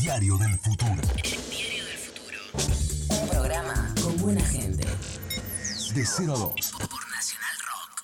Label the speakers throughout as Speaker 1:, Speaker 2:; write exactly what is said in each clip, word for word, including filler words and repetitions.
Speaker 1: Diario del Futuro.
Speaker 2: El Diario del Futuro. Un programa con buena gente.
Speaker 1: De cero a dos.
Speaker 2: Por Nacional Rock.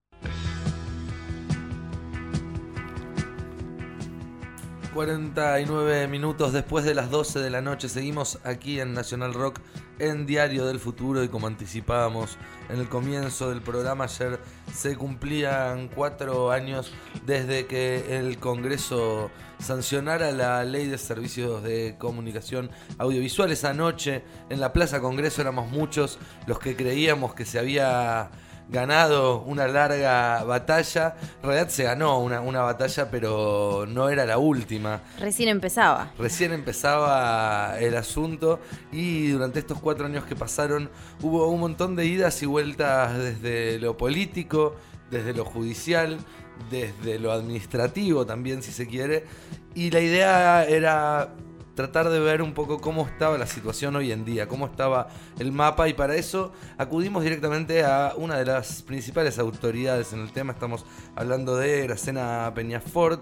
Speaker 3: cuarenta y nueve minutos después de las doce de la noche, seguimos aquí en Nacional Rock, en Diario del Futuro, y como anticipábamos en el comienzo del programa, ayer se cumplían cuatro años desde que el Congreso sancionara la Ley de Servicios de Comunicación Audiovisuales. Anoche en la Plaza Congreso éramos muchos los que creíamos que se había ganado una larga batalla. En realidad se ganó una, una batalla, pero no era la última.
Speaker 4: Recién empezaba.
Speaker 3: Recién empezaba el asunto, y durante estos cuatro años que pasaron hubo un montón de idas y vueltas desde lo político, desde lo judicial, desde lo administrativo también, si se quiere. Y la idea era tratar de ver un poco cómo estaba la situación hoy en día, cómo estaba el mapa, y para eso acudimos directamente a una de las principales autoridades en el tema. Estamos hablando de Gracena Peñafort.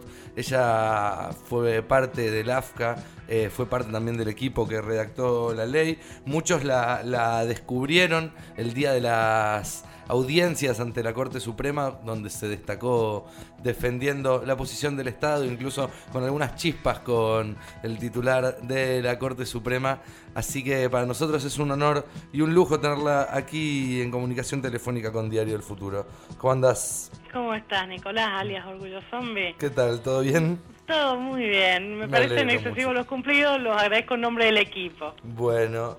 Speaker 3: Ella fue parte del A F C A, eh, fue parte también del equipo que redactó la ley. Muchos la, la descubrieron el día de las audiencias ante la Corte Suprema, donde se destacó defendiendo la posición del Estado, incluso con algunas chispas con el titular de la Corte Suprema. Así que para nosotros es un honor y un lujo tenerla aquí en comunicación telefónica con Diario del Futuro. ¿Cómo andás?
Speaker 5: ¿Cómo estás, Nicolás, alias Orgullo Zombie?
Speaker 3: ¿Qué tal? ¿Todo bien?
Speaker 5: Todo muy bien. Me,
Speaker 3: Me
Speaker 5: parecen
Speaker 3: alegro
Speaker 5: excesivos
Speaker 3: mucho.
Speaker 5: los cumplidos, los agradezco en nombre del equipo.
Speaker 3: Bueno,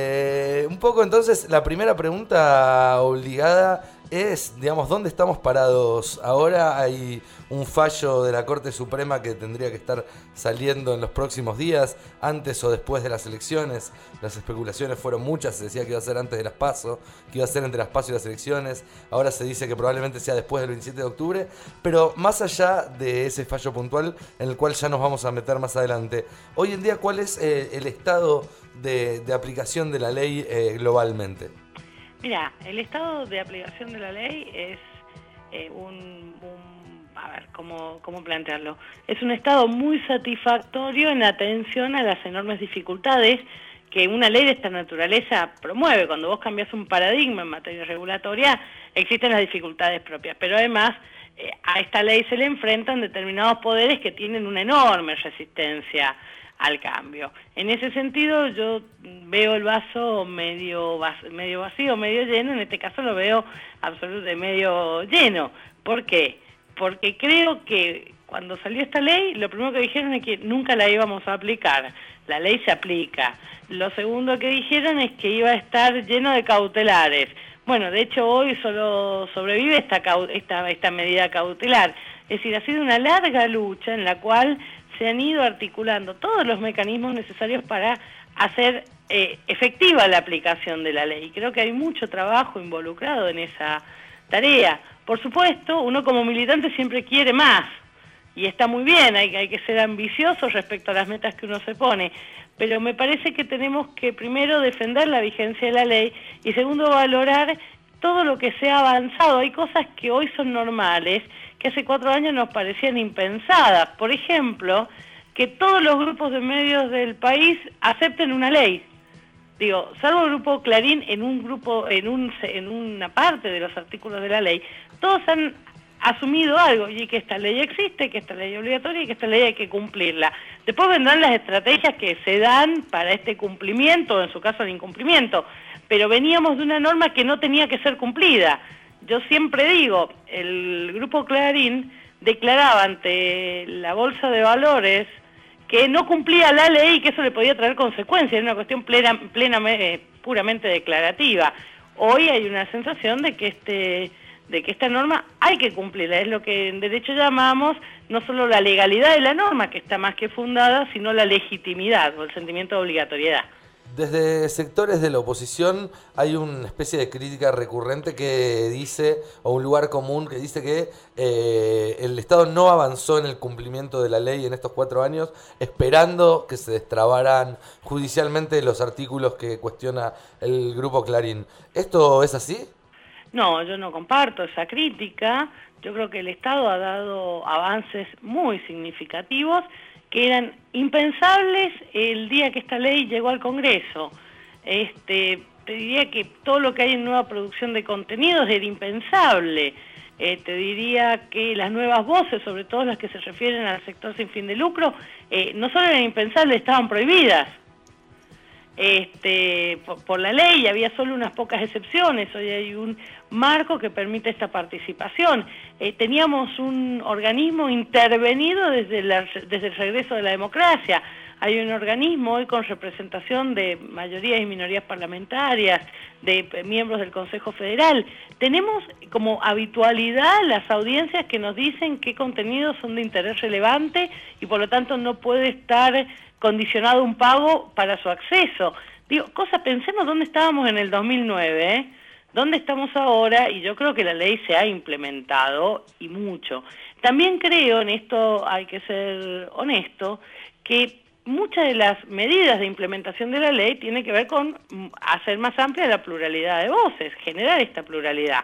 Speaker 3: eh, un poco entonces, la primera pregunta obligada es, digamos, ¿dónde estamos parados ahora? Hay un fallo de la Corte Suprema que tendría que estar saliendo en los próximos días, antes o después de las elecciones. Las especulaciones fueron muchas, se decía que iba a ser antes de las PASO, que iba a ser entre las PASO y las elecciones. Ahora se dice que probablemente sea después del veintisiete de octubre, pero más allá de ese fallo puntual, en el cual ya nos vamos a meter más adelante, hoy en día, ¿cuál es eh, el estado de, de aplicación de la ley eh, globalmente?
Speaker 5: Mira, el estado de aplicación de la ley es eh, un, un... A ver, ¿cómo, ¿cómo plantearlo? Es un estado muy satisfactorio en atención a las enormes dificultades que una ley de esta naturaleza promueve. Cuando vos cambiás un paradigma en materia regulatoria, existen las dificultades propias, pero además eh, a esta ley se le enfrentan determinados poderes que tienen una enorme resistencia al cambio. En ese sentido, yo veo el vaso medio, medio vacío, medio lleno. En este caso lo veo absolutamente medio lleno. ¿Por qué? Porque creo que cuando salió esta ley, lo primero que dijeron es que nunca la íbamos a aplicar. La ley se aplica. Lo segundo que dijeron es que iba a estar lleno de cautelares. Bueno, de hecho hoy solo sobrevive esta, esta, esta medida cautelar. Es decir, ha sido una larga lucha en la cual se han ido articulando todos los mecanismos necesarios para hacer eh, efectiva la aplicación de la ley. Creo que hay mucho trabajo involucrado en esa tarea. Por supuesto, uno como militante siempre quiere más, y está muy bien, hay, hay que ser ambicioso respecto a las metas que uno se pone, pero me parece que tenemos que primero defender la vigencia de la ley y segundo valorar todo lo que se ha avanzado. Hay cosas que hoy son normales, que hace cuatro años nos parecían impensadas. Por ejemplo, que todos los grupos de medios del país acepten una ley. Digo, salvo el grupo Clarín en un grupo, en un en una parte de los artículos de la ley, todos han asumido algo, y que esta ley existe, que esta ley es obligatoria y que esta ley hay que cumplirla. Después vendrán las estrategias que se dan para este cumplimiento, o en su caso el incumplimiento, pero veníamos de una norma que no tenía que ser cumplida. Yo siempre digo, el grupo Clarín declaraba ante la Bolsa de Valores que no cumplía la ley y que eso le podía traer consecuencias, era una cuestión plena, plena, eh, puramente declarativa. Hoy hay una sensación de que este de que esta norma hay que cumplirla, es lo que en derecho llamamos no solo la legalidad de la norma, que está más que fundada, sino la legitimidad o el sentimiento de obligatoriedad.
Speaker 3: Desde sectores de la oposición hay una especie de crítica recurrente que dice, o un lugar común que dice que eh, el Estado no avanzó en el cumplimiento de la ley en estos cuatro años, esperando que se destrabaran judicialmente los artículos que cuestiona el grupo Clarín. ¿Esto es así?
Speaker 5: No, yo no comparto esa crítica. Yo creo que el Estado ha dado avances muy significativos que eran impensables el día que esta ley llegó al Congreso. Este, te diría que todo lo que hay en nueva producción de contenidos era impensable. Eh, te diría que las nuevas voces, sobre todo las que se refieren al sector sin fin de lucro, eh, no solo eran impensables, estaban prohibidas. Este, por, por la ley había solo unas pocas excepciones, hoy hay un marco que permite esta participación. Eh, teníamos un organismo intervenido desde, la, desde el regreso de la democracia, hay un organismo hoy con representación de mayorías y minorías parlamentarias, de miembros del Consejo Federal. Tenemos como habitualidad las audiencias que nos dicen qué contenidos son de interés relevante y por lo tanto no puede estar condicionado un pago para su acceso. Digo, cosa, pensemos dónde estábamos en el dos mil nueve, ¿eh? ¿Dónde estamos ahora? Y yo creo que la ley se ha implementado y mucho. También creo, en esto hay que ser honesto, que muchas de las medidas de implementación de la ley tienen que ver con hacer más amplia la pluralidad de voces, generar esta pluralidad.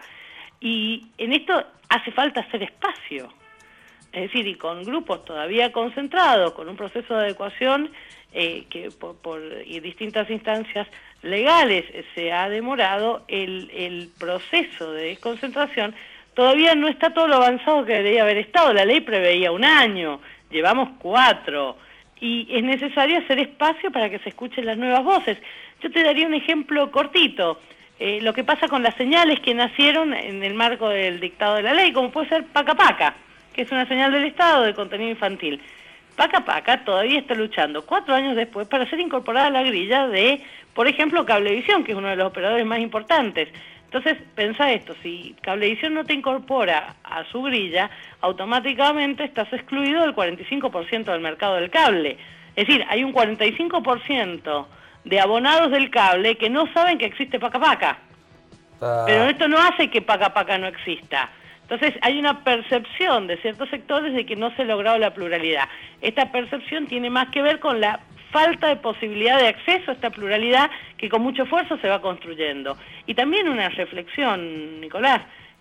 Speaker 5: Y en esto hace falta hacer espacio. Es decir, y con grupos todavía concentrados, con un proceso de adecuación eh, que por, por y distintas instancias legales se ha demorado, el, el proceso de desconcentración todavía no está todo lo avanzado que debería haber estado. La ley preveía un año, llevamos cuatro, y es necesario hacer espacio para que se escuchen las nuevas voces. Yo te daría un ejemplo cortito. Eh, lo que pasa con las señales que nacieron en el marco del dictado de la ley, como puede ser Paca Paca, que es una señal del Estado de contenido infantil. Paca Paca todavía está luchando cuatro años después para ser incorporada a la grilla de, por ejemplo, Cablevisión, que es uno de los operadores más importantes. Entonces, pensá esto, si Cablevisión no te incorpora a su grilla, automáticamente estás excluido del cuarenta y cinco por ciento del mercado del cable. Es decir, hay un cuarenta y cinco por ciento de abonados del cable que no saben que existe Paca Paca. Ah. Pero esto no hace que Paca Paca no exista. Entonces hay una percepción de ciertos sectores de que no se ha logrado la pluralidad. Esta percepción tiene más que ver con la falta de posibilidad de acceso a esta pluralidad que con mucho esfuerzo se va construyendo. Y también una reflexión, Nicolás,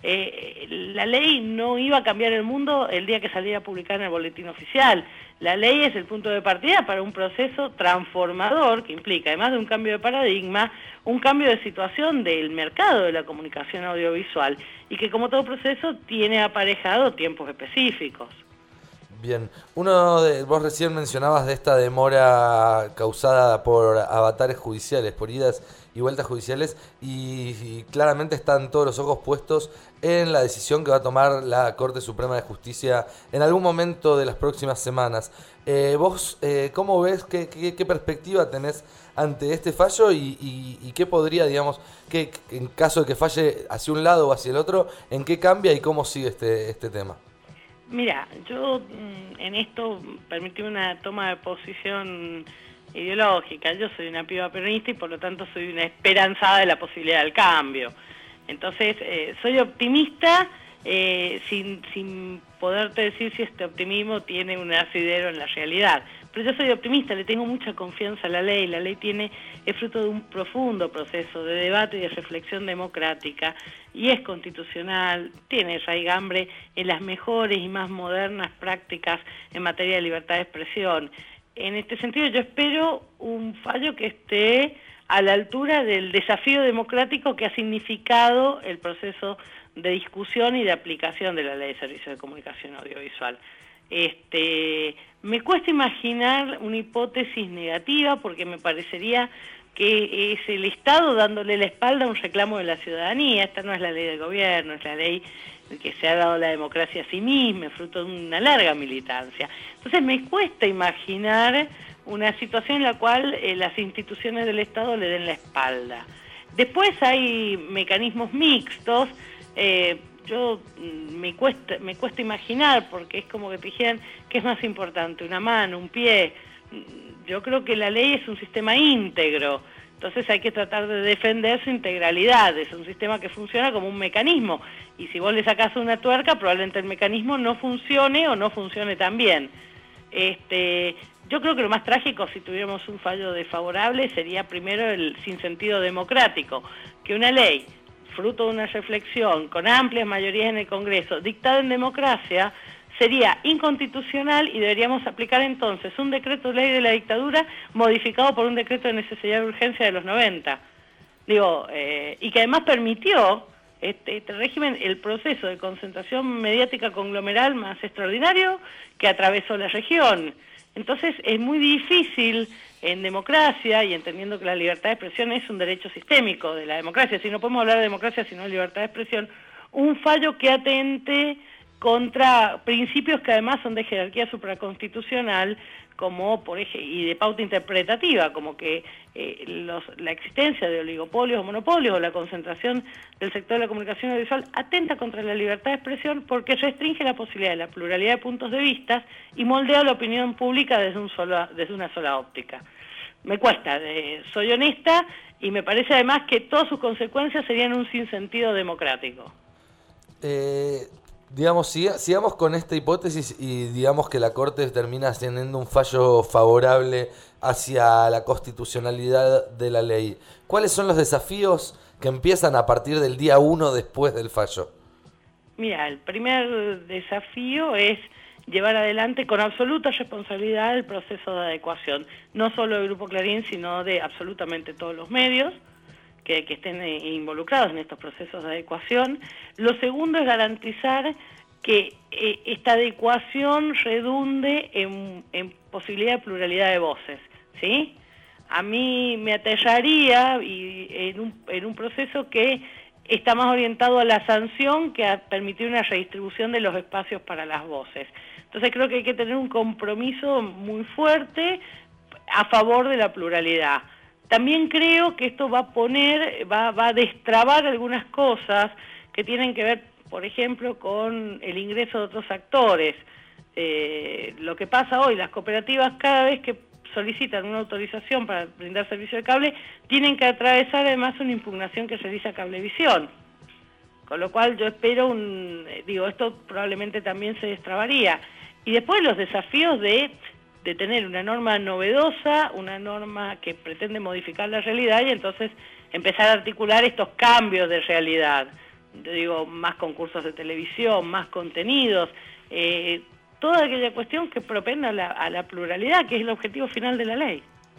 Speaker 5: eh, la ley no iba a cambiar el mundo el día que saliera a publicar en el boletín oficial. La ley es el punto de partida para un proceso transformador que implica, además de un cambio de paradigma, un cambio de situación del mercado de la comunicación audiovisual y que como todo proceso tiene aparejado tiempos específicos.
Speaker 3: Bien, uno de, vos recién mencionabas de esta demora causada por avatares judiciales, por idas y vueltas judiciales, y, y claramente están todos los ojos puestos en la decisión que va a tomar la Corte Suprema de Justicia en algún momento de las próximas semanas. Eh, vos, eh, ¿cómo ves, qué, qué, qué perspectiva tenés ante este fallo y, y, y qué podría, digamos, que en caso de que falle hacia un lado o hacia el otro, en qué cambia y cómo sigue este, este tema?
Speaker 5: Mira, yo en esto permití una toma de posición ideológica. Yo soy una piba peronista y por lo tanto soy una esperanzada de la posibilidad del cambio. Entonces, eh, soy optimista eh, sin, sin poderte decir si este optimismo tiene un asidero en la realidad. Pero yo soy optimista, le tengo mucha confianza a la ley. La ley tiene es fruto de un profundo proceso de debate y de reflexión democrática y es constitucional, tiene raigambre en las mejores y más modernas prácticas en materia de libertad de expresión. En este sentido yo espero un fallo que esté a la altura del desafío democrático que ha significado el proceso de discusión y de aplicación de la Ley de Servicios de Comunicación Audiovisual. Este, me cuesta imaginar una hipótesis negativa porque me parecería que es el Estado dándole la espalda a un reclamo de la ciudadanía. Esta no es la ley del gobierno, es la ley que se ha dado la democracia a sí misma, fruto de una larga militancia. Entonces me cuesta imaginar una situación en la cual eh, las instituciones del Estado le den la espalda. Después hay mecanismos mixtos, eh, yo me cuesta, me cuesta imaginar, porque es como que te dijeran qué es más importante, una mano, un pie. Yo creo que la ley es un sistema íntegro, entonces hay que tratar de defender su integralidad, es un sistema que funciona como un mecanismo, y si vos le sacás una tuerca, probablemente el mecanismo no funcione o no funcione tan bien. Este, yo creo que lo más trágico, si tuviéramos un fallo desfavorable, sería primero el sinsentido democrático, que una ley fruto de una reflexión con amplias mayorías en el Congreso, dictada en democracia, sería inconstitucional y deberíamos aplicar entonces un decreto de ley de la dictadura modificado por un decreto de necesidad de urgencia de los noventa. Digo, eh, y que además permitió este, este régimen el proceso de concentración mediática conglomeral más extraordinario que atravesó la región. Entonces es muy difícil en democracia, y entendiendo que la libertad de expresión es un derecho sistémico de la democracia, si no podemos hablar de democracia sino de libertad de expresión, un fallo que atente contra principios que además son de jerarquía supraconstitucional, como por ejemplo, y de pauta interpretativa, como que eh, los, la existencia de oligopolios o monopolios o la concentración del sector de la comunicación audiovisual atenta contra la libertad de expresión porque restringe la posibilidad de la pluralidad de puntos de vista y moldea la opinión pública desde, un solo, desde una sola óptica. Me cuesta, eh, soy honesta y me parece además que todas sus consecuencias serían un sinsentido democrático.
Speaker 3: Eh... Digamos, siga, sigamos con esta hipótesis y digamos que la Corte termina teniendo un fallo favorable hacia la constitucionalidad de la ley. ¿Cuáles son los desafíos que empiezan a partir del día uno después del fallo?
Speaker 5: Mira, el primer desafío es llevar adelante con absoluta responsabilidad el proceso de adecuación, no solo del Grupo Clarín, sino de absolutamente todos los medios que, que estén involucrados en estos procesos de adecuación. Lo segundo es garantizar que eh, esta adecuación redunde en, en posibilidad de pluralidad de voces, ¿sí? A mí me aterraría y en, un, en un proceso que está más orientado a la sanción que a permitir una redistribución de los espacios para las voces. Entonces creo que hay que tener un compromiso muy fuerte a favor de la pluralidad. También creo que esto va a poner, va, va a destrabar algunas cosas que tienen que ver, por ejemplo, con el ingreso de otros actores. Eh, lo que pasa hoy, las cooperativas cada vez que solicitan una autorización para brindar servicio de cable, tienen que atravesar además una impugnación que realiza Cablevisión. Con lo cual yo espero un, digo, esto probablemente también se destrabaría. Y después los desafíos de... de tener una norma novedosa, una norma que pretende modificar la realidad y entonces empezar a articular estos cambios de realidad. Yo digo, más concursos de televisión, más contenidos, eh, toda aquella cuestión que propenda a la, a la pluralidad, que es el objetivo final de la ley.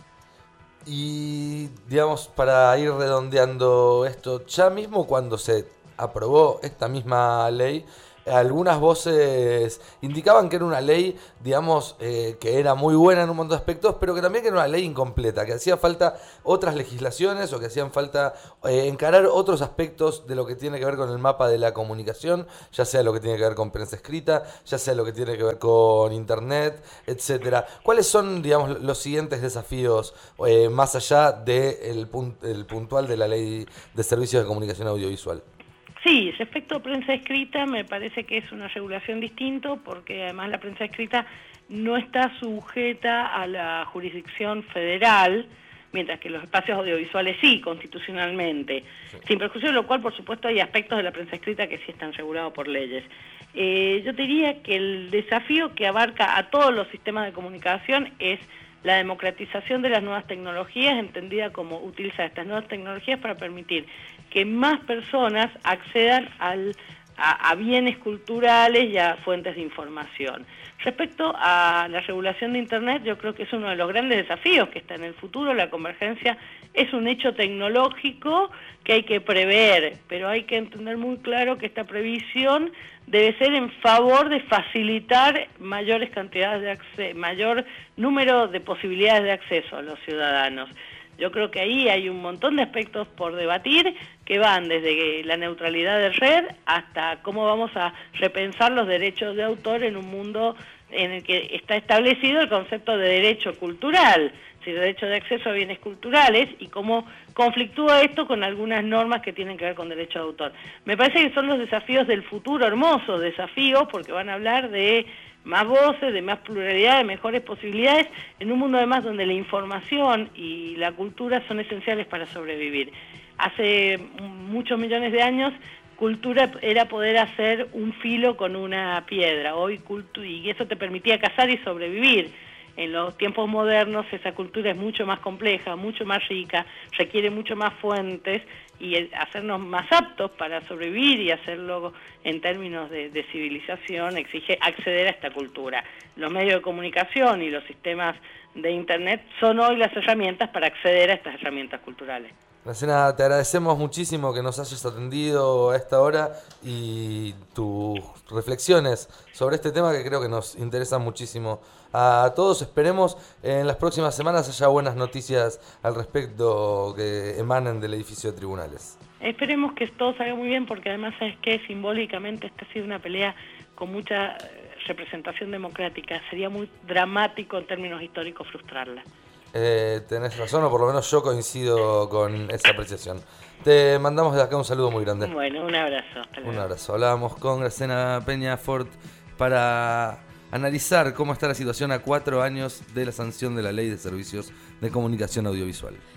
Speaker 3: Y, digamos, para ir redondeando esto, ya mismo cuando se aprobó esta misma ley, algunas voces indicaban que era una ley, digamos, eh, que era muy buena en un montón de aspectos, pero que también que era una ley incompleta, que hacía falta otras legislaciones o que hacían falta eh, encarar otros aspectos de lo que tiene que ver con el mapa de la comunicación, ya sea lo que tiene que ver con prensa escrita, ya sea lo que tiene que ver con internet, etcétera. ¿Cuáles son, digamos, los siguientes desafíos eh, más allá del punt- el puntual de la ley de servicios de comunicación audiovisual?
Speaker 5: Sí, respecto a prensa escrita me parece que es una regulación distinta porque además la prensa escrita no está sujeta a la jurisdicción federal, mientras que los espacios audiovisuales sí, constitucionalmente. Sí. Sin perjuicio de lo cual, por supuesto, hay aspectos de la prensa escrita que sí están regulados por leyes. Eh, yo diría que el desafío que abarca a todos los sistemas de comunicación es la democratización de las nuevas tecnologías, entendida como utilizar estas nuevas tecnologías para permitir que más personas accedan al, a, a bienes culturales y a fuentes de información. Respecto a la regulación de Internet, yo creo que es uno de los grandes desafíos que está en el futuro. La convergencia es un hecho tecnológico que hay que prever, pero hay que entender muy claro que esta previsión debe ser en favor de facilitar mayores cantidades de acceso, mayor número de posibilidades de acceso a los ciudadanos. Yo creo que ahí hay un montón de aspectos por debatir que van desde la neutralidad de red hasta cómo vamos a repensar los derechos de autor en un mundo en el que está establecido el concepto de derecho cultural, el derecho de acceso a bienes culturales y cómo conflictúa esto con algunas normas que tienen que ver con derecho de autor. Me parece que son los desafíos del futuro, hermosos desafíos, porque van a hablar de más voces, de más pluralidad, de mejores posibilidades, en un mundo además donde la información y la cultura son esenciales para sobrevivir. Hace muchos millones de años, cultura era poder hacer un filo con una piedra, hoy cultu- y eso te permitía cazar y sobrevivir. en los tiempos modernos esa cultura es mucho más compleja, mucho más rica, requiere mucho más fuentes y el hacernos más aptos para sobrevivir y hacerlo en términos de, de civilización exige acceder a esta cultura. Los medios de comunicación y los sistemas de Internet son hoy las herramientas para acceder a estas herramientas culturales.
Speaker 3: Graciela, te agradecemos muchísimo que nos hayas atendido a esta hora y tus reflexiones sobre este tema que creo que nos interesa muchísimo a todos. Esperemos en las próximas semanas haya buenas noticias al respecto que emanen del edificio de tribunales.
Speaker 5: Esperemos que todo salga muy bien porque además es que simbólicamente esta ha sido una pelea con mucha representación democrática. Sería muy dramático en términos históricos frustrarla.
Speaker 3: Eh, tenés razón, o por lo menos yo coincido con esa apreciación. Te mandamos desde acá un saludo muy grande.
Speaker 5: Bueno, un abrazo. Hasta luego.
Speaker 3: Un abrazo. Hablábamos con Graciela Peña Fort para analizar cómo está la situación a cuatro años de la sanción de la Ley de Servicios de Comunicación Audiovisual.